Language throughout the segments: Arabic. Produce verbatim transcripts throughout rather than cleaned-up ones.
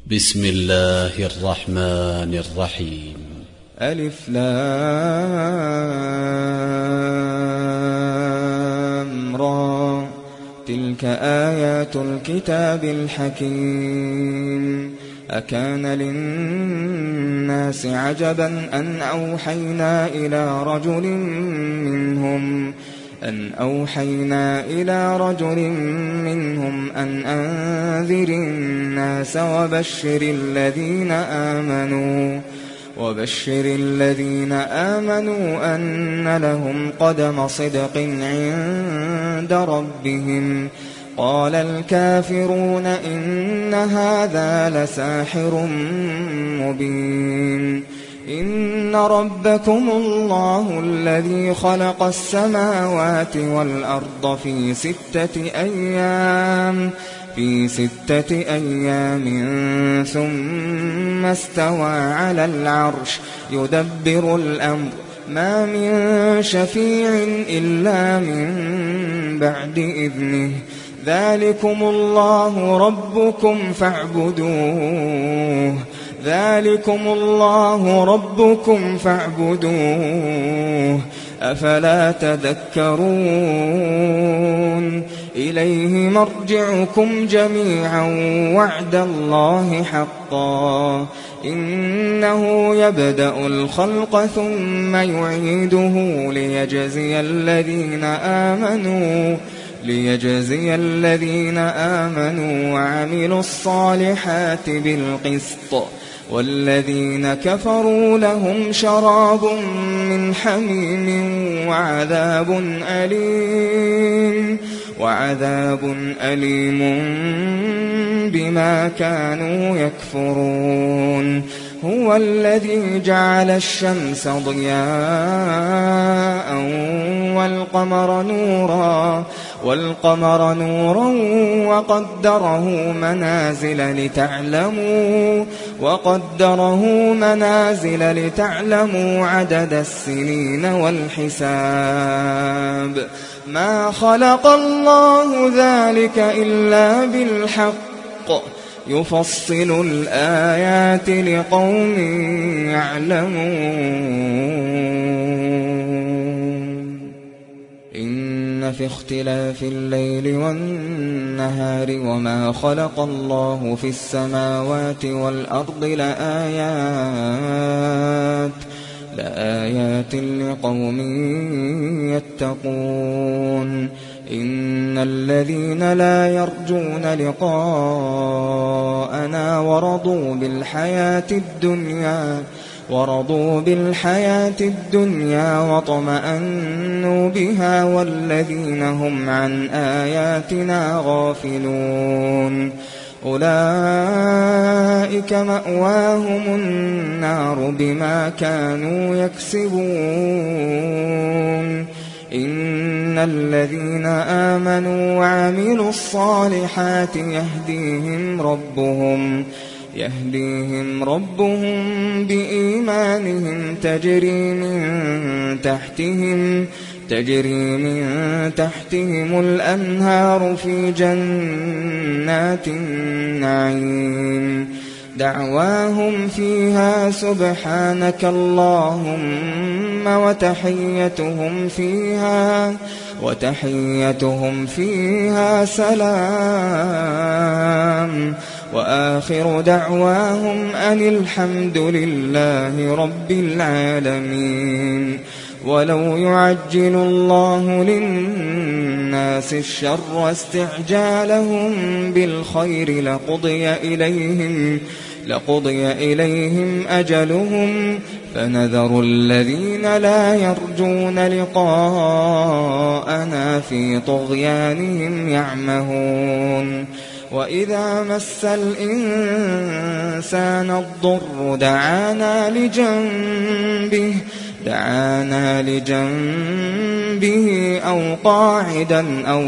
بسم الله الرحمن الرحيم. ألف لام را، تلك آيات الكتاب الحكيم. أكان للناس عجبا أن أوحينا إلى رجل منهم أن أوحينا إلى رجل منهم أن أنذر الناس وبشر الذين آمنوا وبشر الذين آمنوا أن لهم قدم صدق عند ربهم. قال الكافرون إن هذا لساحر مبين. إن ربكم الله الذي خلق السماوات والأرض في ستة أيام في ستة أيام ثم استوى على العرش يدبر الأمر ما من شفيع إلا من بعد إذنه. ذلكم الله ربكم فاعبدوه ذلكم الله ربكم فاعبدوه أفلا تذكرون. إليه مرجعكم جميعا وعد الله حقا. إنه يبدأ الخلق ثم يعيده ليجزي الذين آمنوا ليجزي الذين آمنوا وعملوا الصالحات بالقسط، والذين كفروا لهم شراب من حميم وعذاب أليم وعذاب أليم بما كانوا يكفرون. هو الذي جعل الشمس ضياء والقمر نورا والقمر نورا وقدره منازل لتعلموا وقدره منازل لتعلموا عدد السنين والحساب. ما خلق الله ذلك إلا بالحق يفصل الآيات لقوم يعلمون. إن في اختلاف الليل والنهار وما خلق الله في السماوات والأرض لآيات لآيات لقوم يتقون. إن الذين لا يرجون لقاءنا ورضوا بالحياة الدنيا ورضوا بالحياة الدنيا واطمأنوا بها والذين هم عن آياتنا غافلون أولئك مأواهم النار بما كانوا يكسبون. إن الذين آمنوا وعملوا الصالحات يهديهم ربهم يهديهم ربهم بإيمانهم تجري من تحتهم تجري من تحتهم الأنهار في جنات النعيم. دعواهم فيها سبحانك اللهم وتحيتهم فيها وتحيتهم فيها سلام. وآخر دعواهم أن الحمد لله رب العالمين. ولو يعجل الله للناس الشر استعجالهم بالخير لقضي إليهم لقضي إليهم أجلهم فنذر الذين لا يرجون لقاءنا في طغيانهم يعمهون. وإذا مس الإنسان الضر دعانا لجنبه دعانا لجنبه أو قاعدا أو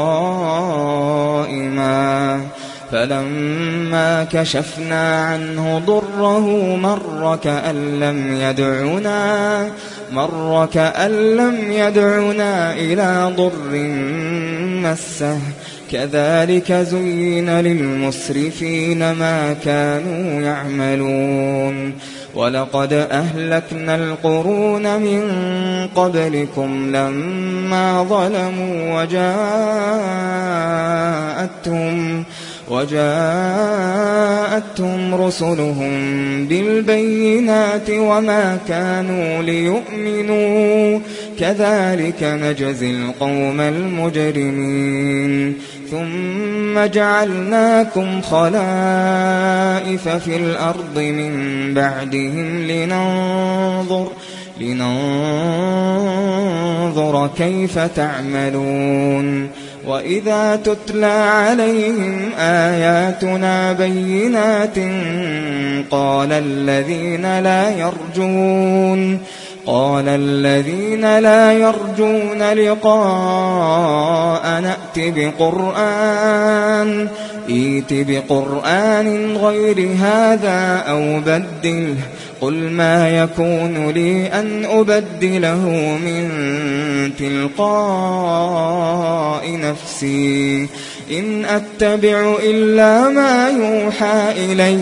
قائما فلما كشفنا عنه ضره مر كأن لم يدعنا مر كأن لم يدعنا إلى ضر مسه كذلك زين للمسرفين ما كانوا يعملون ولقد أهلكنا القرون من قبلكم لما ظلموا وجاءتهم وجاءتهم رسلهم بالبينات وما كانوا ليؤمنوا كذلك نجزي القوم المجرمين ثم جعلناكم خلائف في الأرض من بعدهم لننظر لننظر كيف تعملون وإذا تتلى عليهم آياتنا بينات قال الذين لا يرجون قال الذين لا يرجون لقاء نأت بقرآن ائت بقرآن غير هذا أو بدله قل ما يكون لي أن أبدله من تلقاء نفسي إن أتبع إلا ما يوحى إلي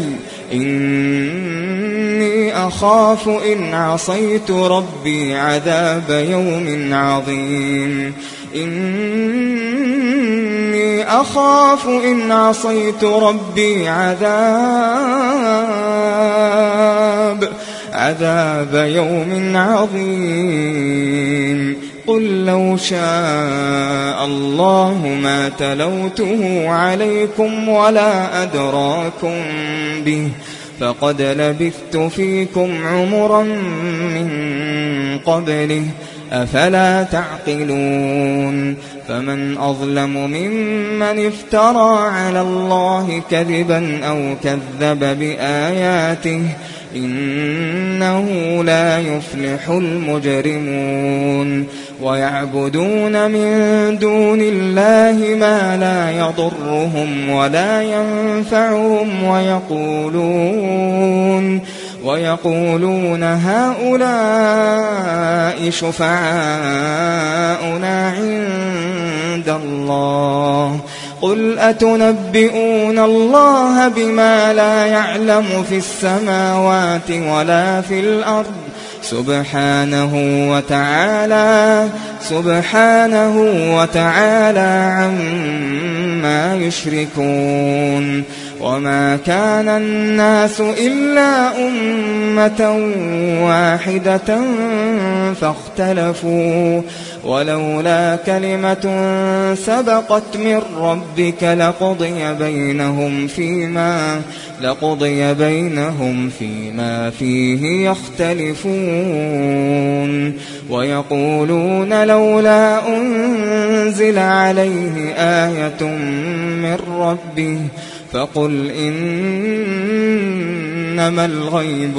إني أخاف إن عصيت ربي عذاب يوم عظيم إني أخاف إن عصيت ربي عذاب عذاب يوم عظيم قل لو شاء الله ما تلوته عليكم ولا أدراكم به فقد لبثت فيكم عمرا من قبله أفلا تعقلون فمن أظلم ممن افترى على الله كذبا أو كذب بآياته إنه لا يفلح المجرمون ويعبدون من دون الله ما لا يضرهم ولا ينفعهم ويقولون ويقولون هؤلاء شفعاؤنا عند الله قل أتنبئون الله بما لا يعلم في السماوات ولا في الأرض سبحانه وتعالى سبحانه وتعالى عما يشركون وما كان الناس إلا أمة واحدة فاختلفوا ولولا كلمة سبقت من ربك لقضي بينهم فيما لقضي بينهم فيما فيه يختلفون ويقولون لولا أنزل عليه آية من ربه فقل إنما الغيب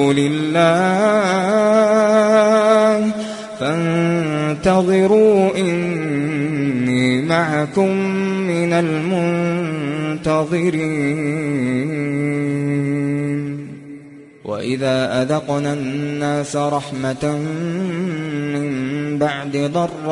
لله فانتظروا إني معكم من المنتظرين وإذا أذقنا الناس رحمة من بعد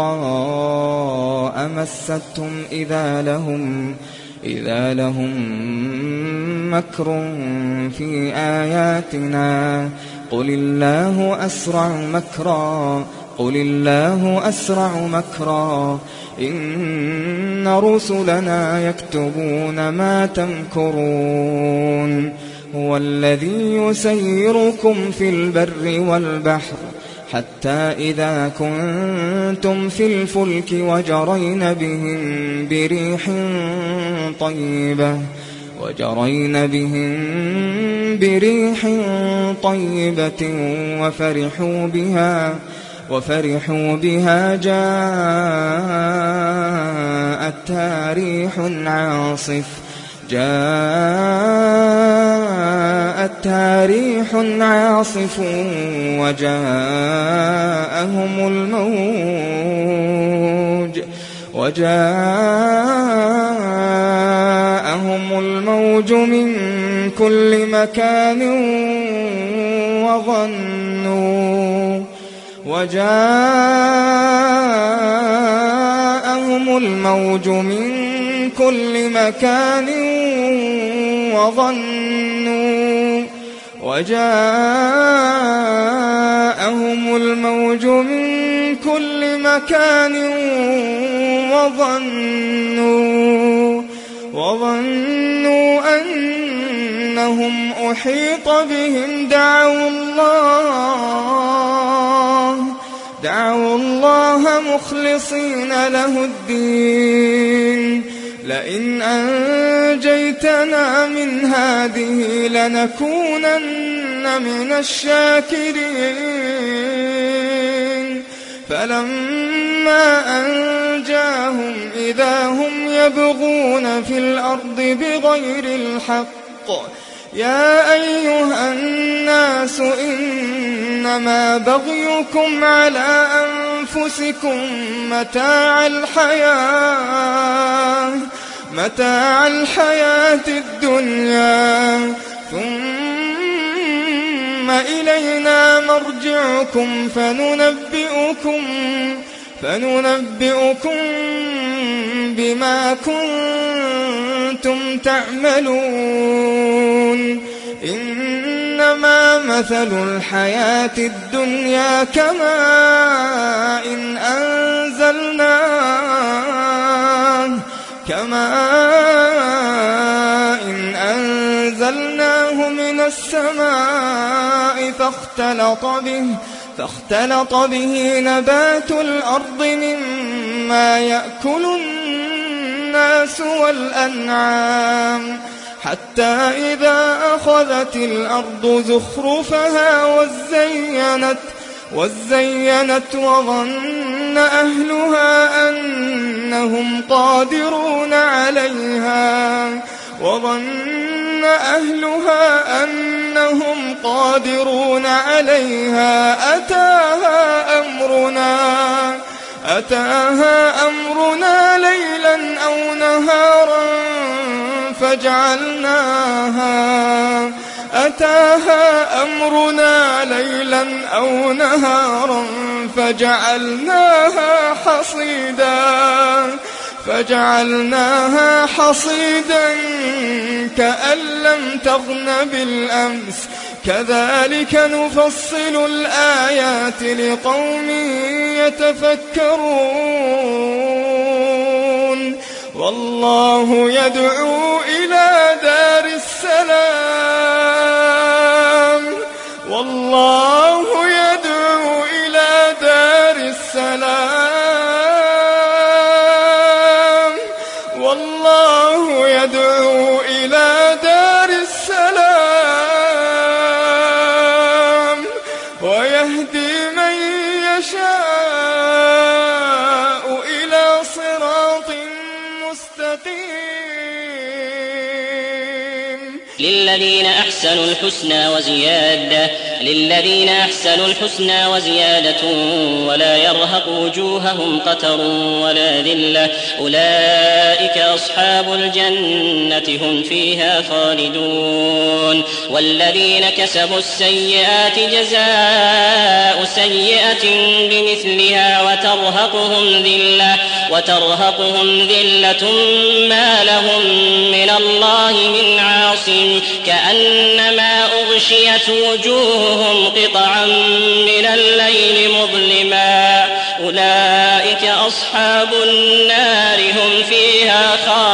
ضراء مستهم إذا لهم إذا لهم مكر في آياتنا قل الله أسرع مكرا قل الله أسرع مكرا إن رسلنا يكتبون ما تمكرون هو الذي يسيركم في البر والبحر حتى إذا كنتم في الفلك وجرين بهم بريح طيبة وجرين بهم بريح طيبة وفرحوا بها وفرحوا بها جاءتها ريح عاصف جاءتها ريح عاصف وجاءهم الموج وجاءهم الموج من كل مكان وظنوا وجاءهم الموج من كل مكان وظنوا وجاءهم الموج من كل مكان وظنوا وظنوا أنهم أحيط بهم دعوا الله دعوا الله مخلصين له الدين لئن أنجيتنا من هذه لنكونن من الشاكرين فلما أنجاهم إذا هم يبغون في الأرض بغير الحق يا أيها الناس إنما بغيكم على أنفسكم متاع الحياة متاع الحياة الدنيا ثم إلينا مرجعكم فننبئكم فننبئكم بما كنتم تعملون إنما مثل الحياة الدنيا كماء إن أنزلناه كماء إن أنزلناه من السماء فاختلط به فاختلط به نبات الأرض مما يأكل الناس والأنعام حتى إذا أخذت الأرض زخرفها وزينت وزينت وظن أهلها أنهم قادرون عليها وظن أهلها أنهم قادرون عليها أتاها أمرنا أتاها أمرنا ليلا أو نهارا فجعلناها أتاها أمرنا ليلا أو نهارا فجعلناها حصيدا فجعلناها حصيدا كأن لم تغن بالأمس كذلك نفصل الآيات لقوم يتفكرون والله يدعو إلى دار السلام والله يدعو إلى دار السلام والله يدعو إلى دار السلام ويهدي من يشاء إلى صراط مستقيم للذين أحسنوا الحسنى وزيادة للذين أحسنوا الحسنى وزيادة ولا يرهق وجوههم قتر ولا ذلة أولئك أصحاب الجنة هم فيها خالدون والذين كسبوا السيئات جزاء سيئة بمثلها وترهقهم ذلة وترهقهم ذلة ما لهم من الله من عاصم كأنما أغشيت وجوههم قطعا من الليل مظلما أولئك أصحاب النار هم فيها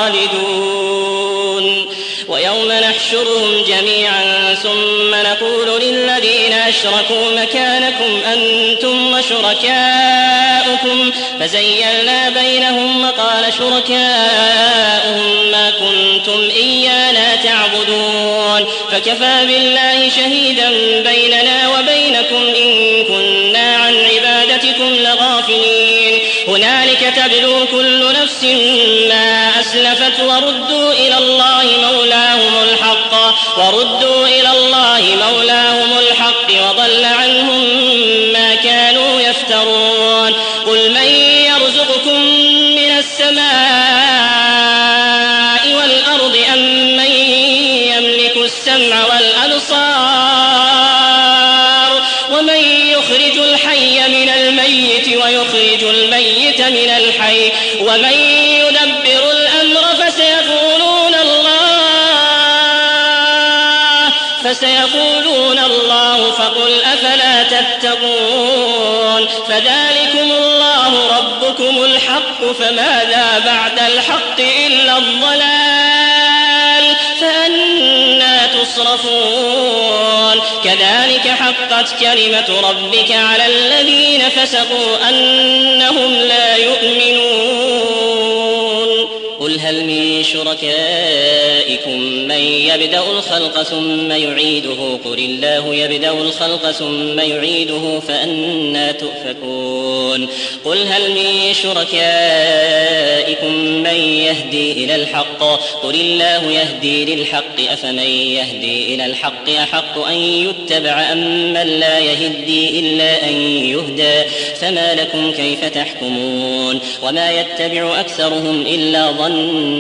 خالدون ويوم نحشرهم جميعا ثم نقول للذين أشركوا مكانكم أنتم وشركاؤكم فزيلنا بينهم وقال شركاؤهم ما كنتم إيانا تعبدون فكفى بالله شهيدا بيننا وبينكم إن كنا عن عبادتكم لغافلين هنالك تبلو كل نفس ما أسلفت وردوا إلى الله مولاهم الحق وردوا إلى الله مولاهم الحق وضل عنهم ما كانوا يفترون قل من يرزقكم من السماء والأرض أم من يملك السمع والأبصار ومن يخرج الحي من الميت ويخرج الميت من الحي ومن يدبر الأمر فسيقولون فسيقولون الله فقل أفلا تتقون فذلكم الله ربكم الحق فماذا بعد الحق إلا الضلال فأنى تصرفون كذلك حقت كلمة ربك على الذين فسقوا أنهم لا يؤمنون قل هل من شركائكم من يبدأ الخلق ثم يعيده قل الله يبدأ الخلق ثم يعيده فأنى تؤفكون قل هل من شركائكم من يهدي إلى الحق قل الله يهدي للحق أفمن يهدي إلى الحق أحق أن يتبع أم من لا يهدي إلا أن يهدى فما لكم كيف تحكمون وما يتبع أكثرهم إلا ظنا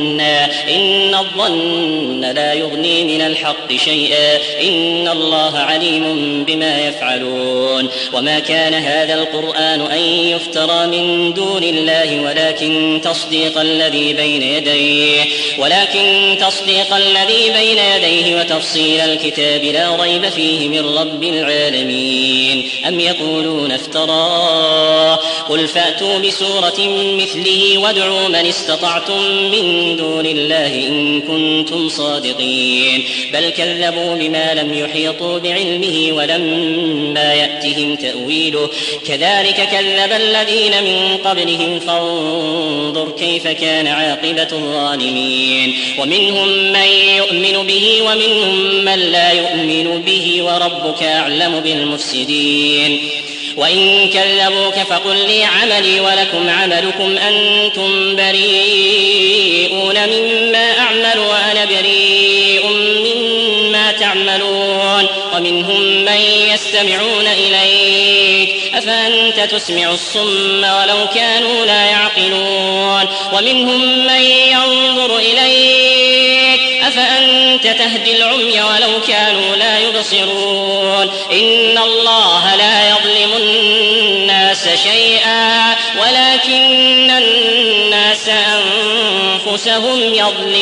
إن الظن لا يغني من الحق شيئا إن الله عليم بما يفعلون وما كان هذا القرآن أن يفترى من دون الله ولكن تصديق الذي بين يديه ولكن تصديق الذي بين يديه وتفصيل الكتاب لا ريب فيه من رب العالمين أم يقولون افتراه قل فأتوا بسورة مثله وادعوا من استطعتم من دون الله إن كنتم صادقين بل كذبوا بما لم يحيطوا بعلمه ولما يأتهم تأويله كذلك كذب الذين من قبلهم فانظر كيف كان عاقبة الظالمين ومنهم من يؤمن به ومنهم من لا يؤمن به وربك أعلم بالمفسدين وإن كذبوك فقل لي عملي ولكم عملكم أنتم بريئون مما أعمل وأنا بريء مما تعملون ومنهم من يستمعون إليك أفأنت تسمع الصم ولو كانوا لا يعقلون ومنهم من ينظر إليك أفأنت تهدي العمي ولو كانوا لا يبصرون إن الله لا يظلم الناس شيئا ولكن الناس أنفسهم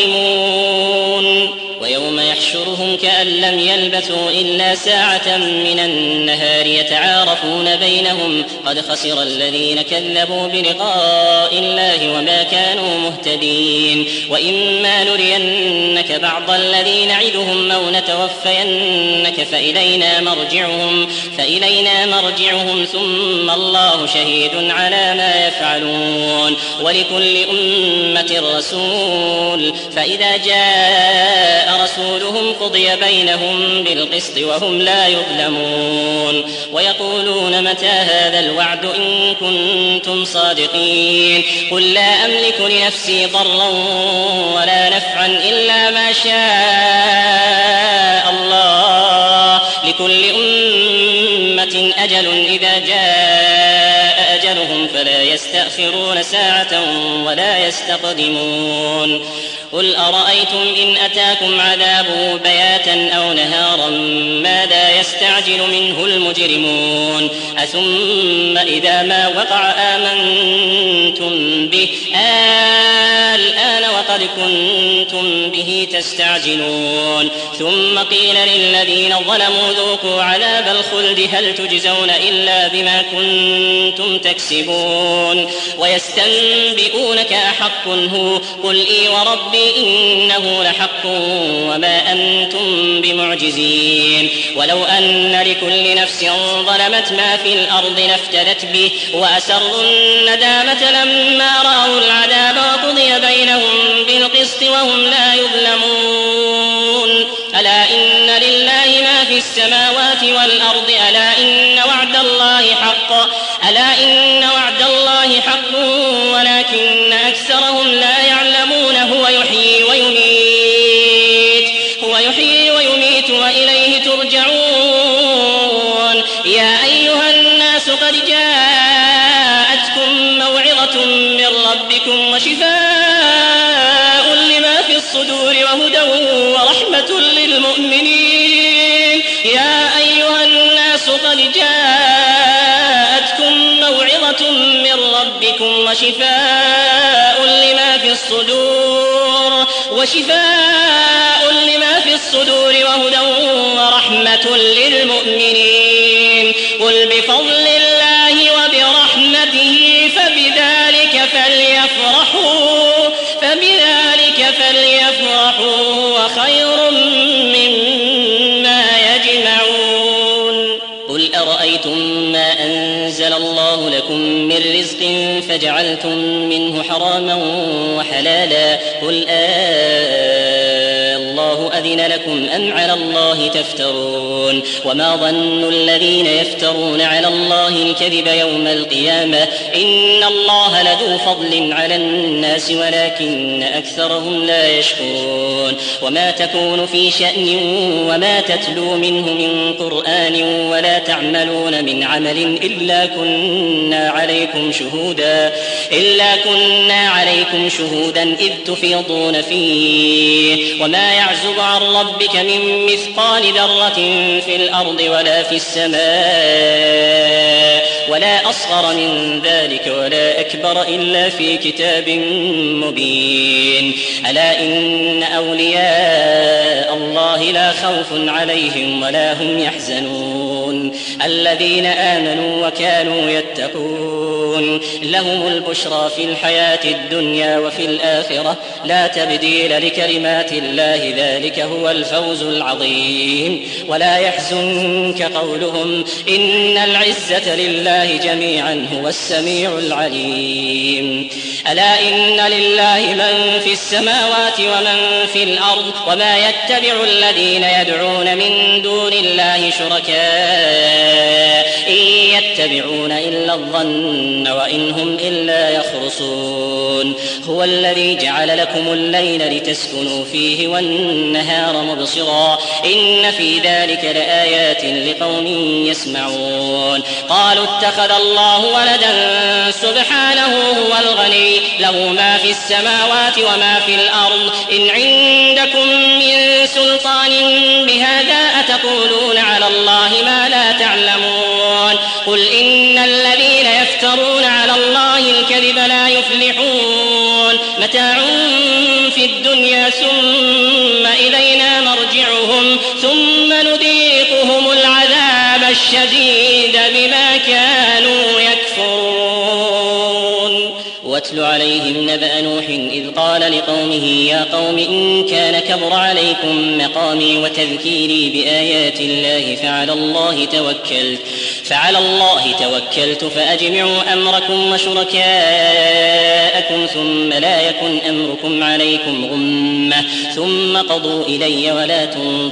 يظلمون ويوم يحشرهم كأن لم يلبثوا إلا ساعة من النهار يتعارفون بينهم قد خسر الذين كذبوا بلقاء الله وما كانوا مهتدين وإما نرينك بعض الذي نعدهم أو نتوفينك فإلينا مرجعهم فإلينا مرجعهم ثم الله شهيد على ما يفعلون ولكل أمة رسول فإذا جاء رسولهم قضي بينهم بالقسط وهم لا يظلمون ويقولون متى هذا الوعد إن كنتم صادقين قل لا أملك لنفسي ضرا ولا نفعا إلا ما شاء الله لكل أمة أجل إذا جاء أجلهم فلا يستأخرون ساعة ولا يستقدمون قل أرأيتم إن أتاكم عذابه بياتا أو نهارا ماذا يستعجل منه المجرمون أثم إذا ما وقع آمنتم به الآن وقد كنتم به تستعجلون ثم قيل للذين ظلموا ذوقوا عذاب الخلد هل تجزون إلا بما كنتم تكسبون ويستنبئونك أحق هو قل إي وربي إنه لحق وما أنتم بمعجزين ولو أن لكل نفس ظلمت ما في الأرض لافتدت به وأسروا الندامة لما رأوا العذاب وقضي بينهم بالقسط وهم لا يظلمون ألا إن لله ما في السماوات والأرض ألا إن وعد الله حق ألا إن وعد الله حق ولكن أكثرهم لا يعلمون هو يحيي ويميت هو يحيي ويميت وإليه ترجعون يا أيها الناس قد جاءتكم موعظة من ربكم وشفاء لما في الصدور وهدى ورحمة للمؤمنين يا أيها الناس قد جاءتكم موعظة ومغفرة من ربكم وشفاء لما في الصدور وشفاء لما في الصدور وهدى ورحمة للمؤمنين. قل بفضل الله وبرحمته فبذلك فليفرحوا فبذلك فليفرحوا وخير مما يجمعون. قل أرأيتم ما أنزل الله لكم من رزق فجعلتم منه حراما وحلالا قل آه الله أذن لكم أم على الله تفترون. وما ظن الذين يفترون على الله الكذب يوم القيامة إن الله لذو فضل على الناس ولكن أكثرهم لا يشكرون. وما تكون في شأن وما تتلو منه من قرآن ولا تعملون من عمل إلا كنا عليكم شهودا إلا كنا عليكم شهودا إذ تفيضون فيه. وما يعزب عن ربك من مثقال ذرة في الأرض ولا في السماء ولا أصغر من ذلك ولا أكبر إلا في كتاب مبين. ألا إن أولياء الله لا خوف عليهم ولا هم يحزنون الذين آمنوا وكانوا يتقون لهم البشرى في الحياة الدنيا وفي الآخرة لا تبديل لكلمات الله ذلك هو الفوز العظيم. ولا يحزنك قولهم إن العزة لله جميعا هو السميع العليم. ألا إن لله من في السماوات ومن في الأرض وما يتبع الذين يدعون من دون الله شركاء إن يتبعون إلا الظن وإن هم إلا يخرصون. هو الذي جعل لكم الليل لتسكنوا فيه والنهار مبصرا إن في ذلك لآيات لقوم يسمعون. قالوا اتخذ الله ولدا سبحانه هو الغني له ما في السماوات وما في الأرض إن عندكم من سلطان بهذا أتقولون على الله ما لا تعلمون. قل إن الذين يفترون على الله الكذب لا يفلحون متاع في الدنيا ثم إلينا مرجعهم ثم نذيقهم العذاب الشديد بما كانوا يكفرون. واتل عليهم نبأ نوح إذ قال لقومه يا قوم إن كان كبر عليكم مقامي وتذكيري بآيات الله فعلى الله توكلت فعلى الله توكلت فأجمعوا أمركم وشركاءكم ثم لا يكن أمركم عليكم غمة ثم قضوا إلي ولا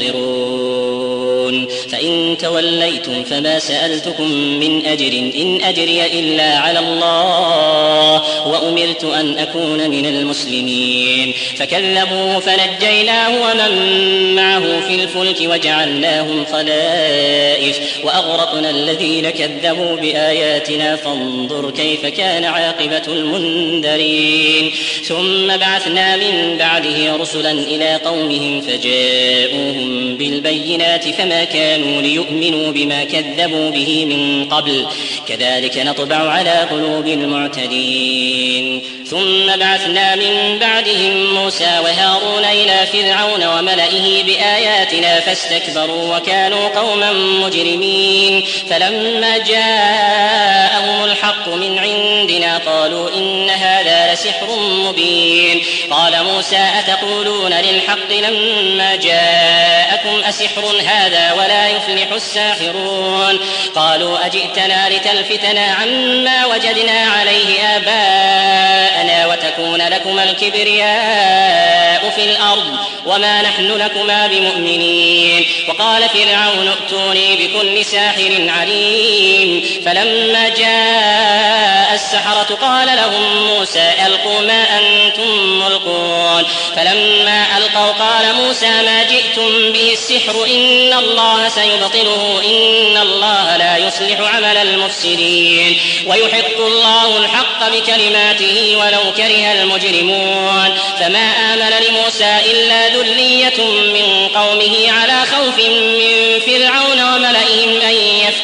تنظرون. فإن توليتم فما سألتكم من أجر إن أجري إلا على الله وأمرت أن أكون من المسلمين. فكذبوه فنجيناه ومن معه في الفلك وجعلناهم خلائف وأغرقنا الذين كذبوا بآياتنا فانظر كيف كان عاقبة المنذرين. ثم بعثنا من بعده رسلا إلى قومهم فجاءوهم بالبينات فما كانوا ليؤمنوا بما كذبوا به من قبل كذلك نطبع على قلوب المعتدين. ثم بعثنا من بعدهم موسى وهارون إلى فرعون وملئه بآياتنا فاستكبروا وكانوا قوما مجرمين. فلما جاءهم الحق من عندنا قالوا إن هذا لسحر مبين. قال موسى أتقولون للحق لما جاءكم أسحر هذا ولا يفلح الساحرون. قالوا أجئتنا لتلفتنا عما وجدنا عليه آباءنا وتكون لكما الكبرياء في الأرض وما نحن لكما بمؤمنين. وقال فرعون ائتوني بكل ساحر عليم. فلما جاء السحرة قال لهم موسى ألقوا ما أنتم ملقون. فلما ألقوا قال موسى ما جئتم به السحر إن الله سيبطله إن الله لا يصلح عمل المفسدين ويحق الله الحق بكلماته ولو كره المجرمون. فما آمن لموسى إلا ذرية من قومه على خوف من فرعون وملئهم أن يفتنوا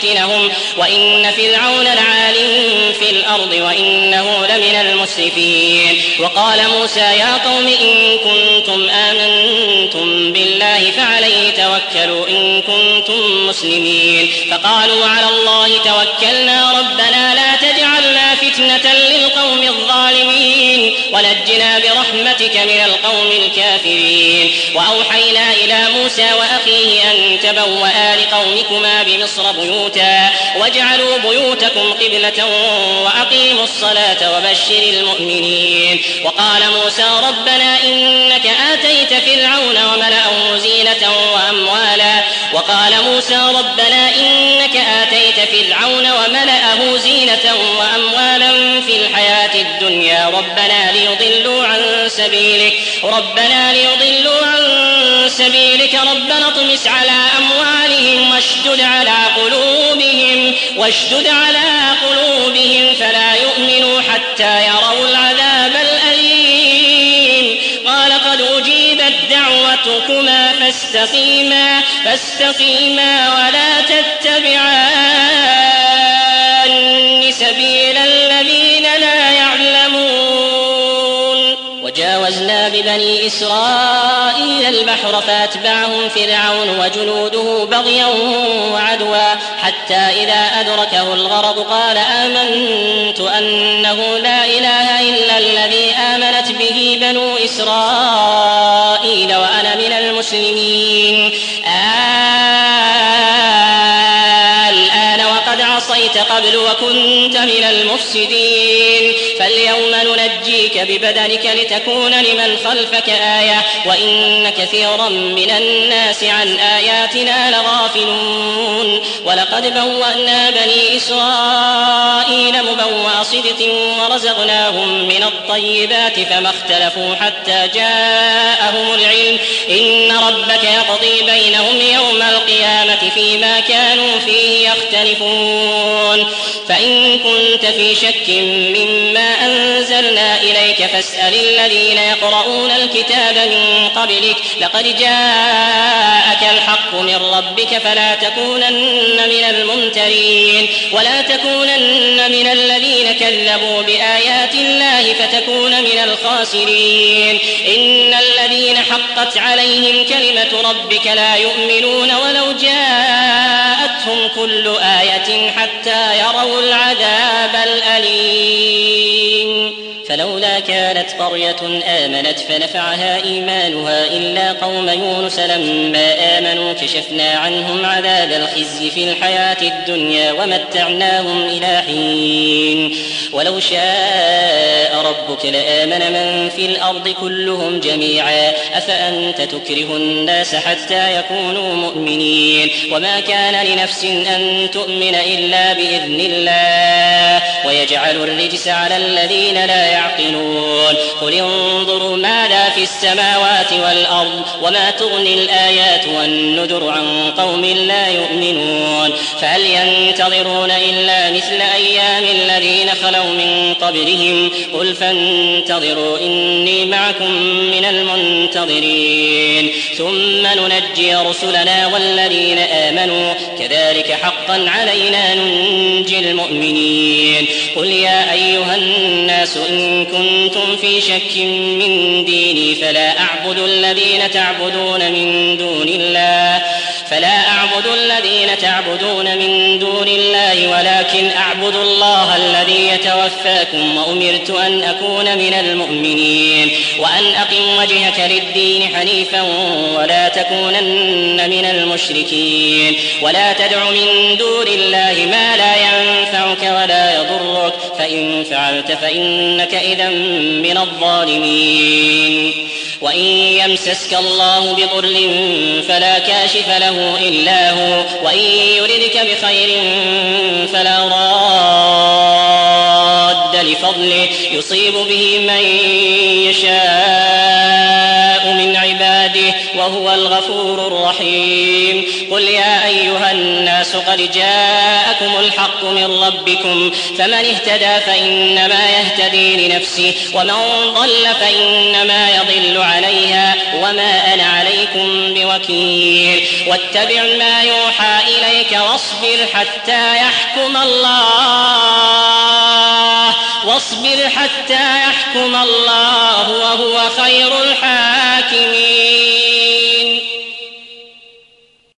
ليفتنهم وإن فرعون لعال في الأرض وإنه لمن المسرفين. وقال موسى يا قوم إن كنتم آمنتم بالله فعليه توكلوا إن كنتم مسلمين. فقالوا على الله توكلنا ربنا لا تجعلنا فتنة للقوم الظالمين ونجنا برحمتك من القوم الكافرين. وأوحينا إلى موسى وأخيه أن تبوأ لقومكما بمصر بيوتا واجعلوا بيوتكم قبلة وأقيموا الصلاة وبشر المؤمنين. وقال موسى ربنا إنك آتيت فرعون وملأه زينة وأموالا وقال موسى ربنا إنك آتيت فرعون وملأه زينة وأموالا في الحياة الدنيا ربنا ليضلوا عن سبيلك ربنا ليضلوا عن سبيلك ربنا اطمس على أموالهم واشدد على قلوبهم واشدد على قلوبهم فلا يؤمنوا حتى يروا العذاب الأليم. قال قد أجيبت دعوتكما فاستقيما فاستقيما ولا تتبعان سبيل الذين لا يعلمون. وجاوزنا ببني إسرائيل البحر فأتبعهم فرعون وجنوده بغيا وعدوا حتى إذا أدركه الغرق قال آمنت أنه لا إله إلا الذي آمنت به بنو إسرائيل وأنا من المسلمين. الآن وقد عصيت قبل وكنت من المفسدين فاليوم ننجيك ببدنك لتكون لمن خلفك آية وإن كثيرا من الناس عن آياتنا لغافلون. ولقد بوأنا بني إسرائيل مبوأ صدق ورزقناهم من الطيبات فما اختلفوا حتى جاءهم العلم إن ربك يقضي بينهم يوم القيامة فيما كانوا فيه يختلفون. فإن كنت في شك مما أنزلنا إليك فاسأل الذين يقرؤون الكتاب من قبلك لقد جاءك الحق من ربك فلا تكونن من الممترين ولا تكونن من الذين كذبوا بآيات الله فتكون من الخاسرين. إن الذين حقت عليهم كلمة ربك لا يؤمنون ولو جاءتهم كل آية حتى يروا العذاب الأليم. فلولا كانت قرية آمنت فنفعها إيمانها إلا قوم يونس لما آمنوا كشفنا عنهم عذاب الخزي في الحياة الدنيا ومتعناهم إلى حين. ولو شاء ربك لآمن من في الأرض كلهم جميعا أفأنت تكره الناس حتى يكونوا مؤمنين. وما كان لنفس أن تؤمن إلا بإذن الله ويجعل الرجس على الذين لا يعقلون. قل انظروا ماذا في السماوات والأرض وما تغني الآيات والنذر عن قوم لا يؤمنون. فهل ينتظرون إلا مثل أيام الذين خلوا من قبلهم قل فانتظروا إني معكم من المنتظرين ثم ننجي رسلنا والذين آمنوا كذلك حقا علينا ننجي المؤمنين. قل يا أيها الناس إن كنتم في شك من ديني فلا أعبد الذين تعبدون من دون الله فلا أعبد الذين تعبدون من دون الله ولكن أعبد الله الذي يتوفاكم وأمرت أن أكون من المؤمنين وأن أقم وجهك للدين حنيفا ولا تكونن من المشركين. ولا تدع من دون الله ما لا ينفعك ولا يضرك فإن فعلت فإنك إذا من الظالمين. وإن يمسسك الله بضر فلا كاشف له إلا هو وإن يردك بخير فلا راد لفضله يصيب به من يشاء من عباده وهو الغفور الرحيم. قل يا أيها الناس قد جاءكم الحق من ربكم فمن اهتدى فإنما يهتدي لنفسه ومن ضل فإنما يضل عليها وما أنا عليكم بوكيل. واتبع ما يوحى إليك واصبر حتى يحكم الله واصبر حتى يحكم الله وهو خير الحاكمين.